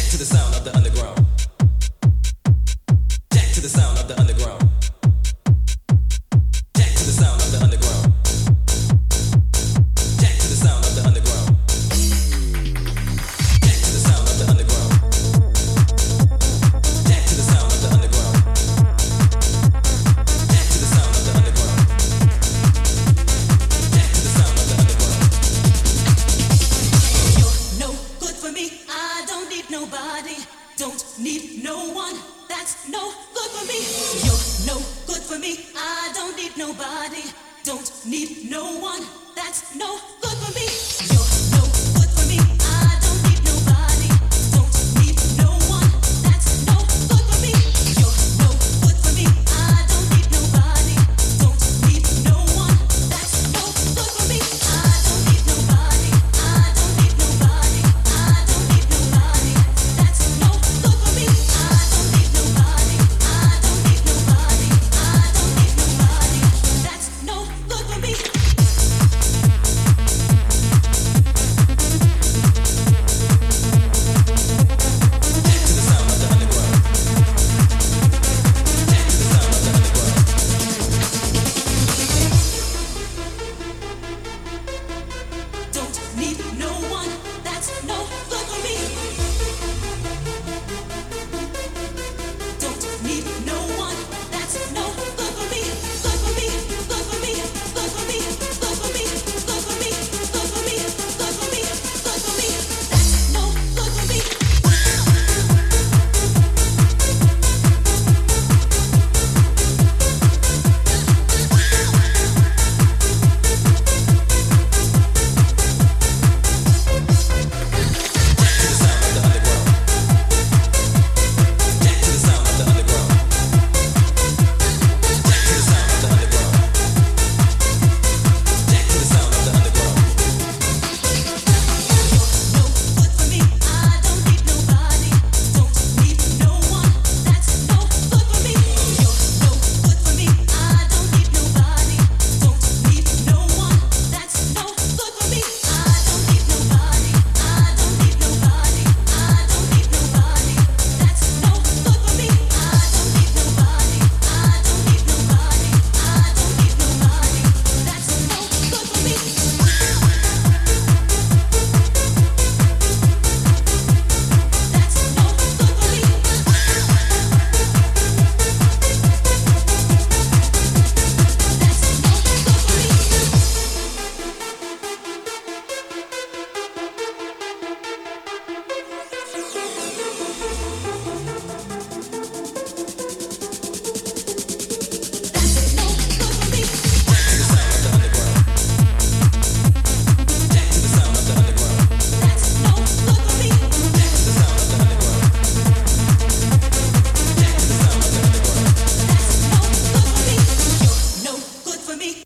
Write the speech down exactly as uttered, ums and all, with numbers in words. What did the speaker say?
to the sound of the underground. Jack to the sound of the underground. Jack to the sound of the underground. Jack to the sound of the underground. Jack to the sound of the underground. Jack to the sound of the underground. Jack to the sound of the underground. Jack to the sound of the underground. You're no good for me. I don't need nobody. Don't need no one. That's no good for me. You're no good for me. I don't need nobody. Don't need no one. That's no good for me.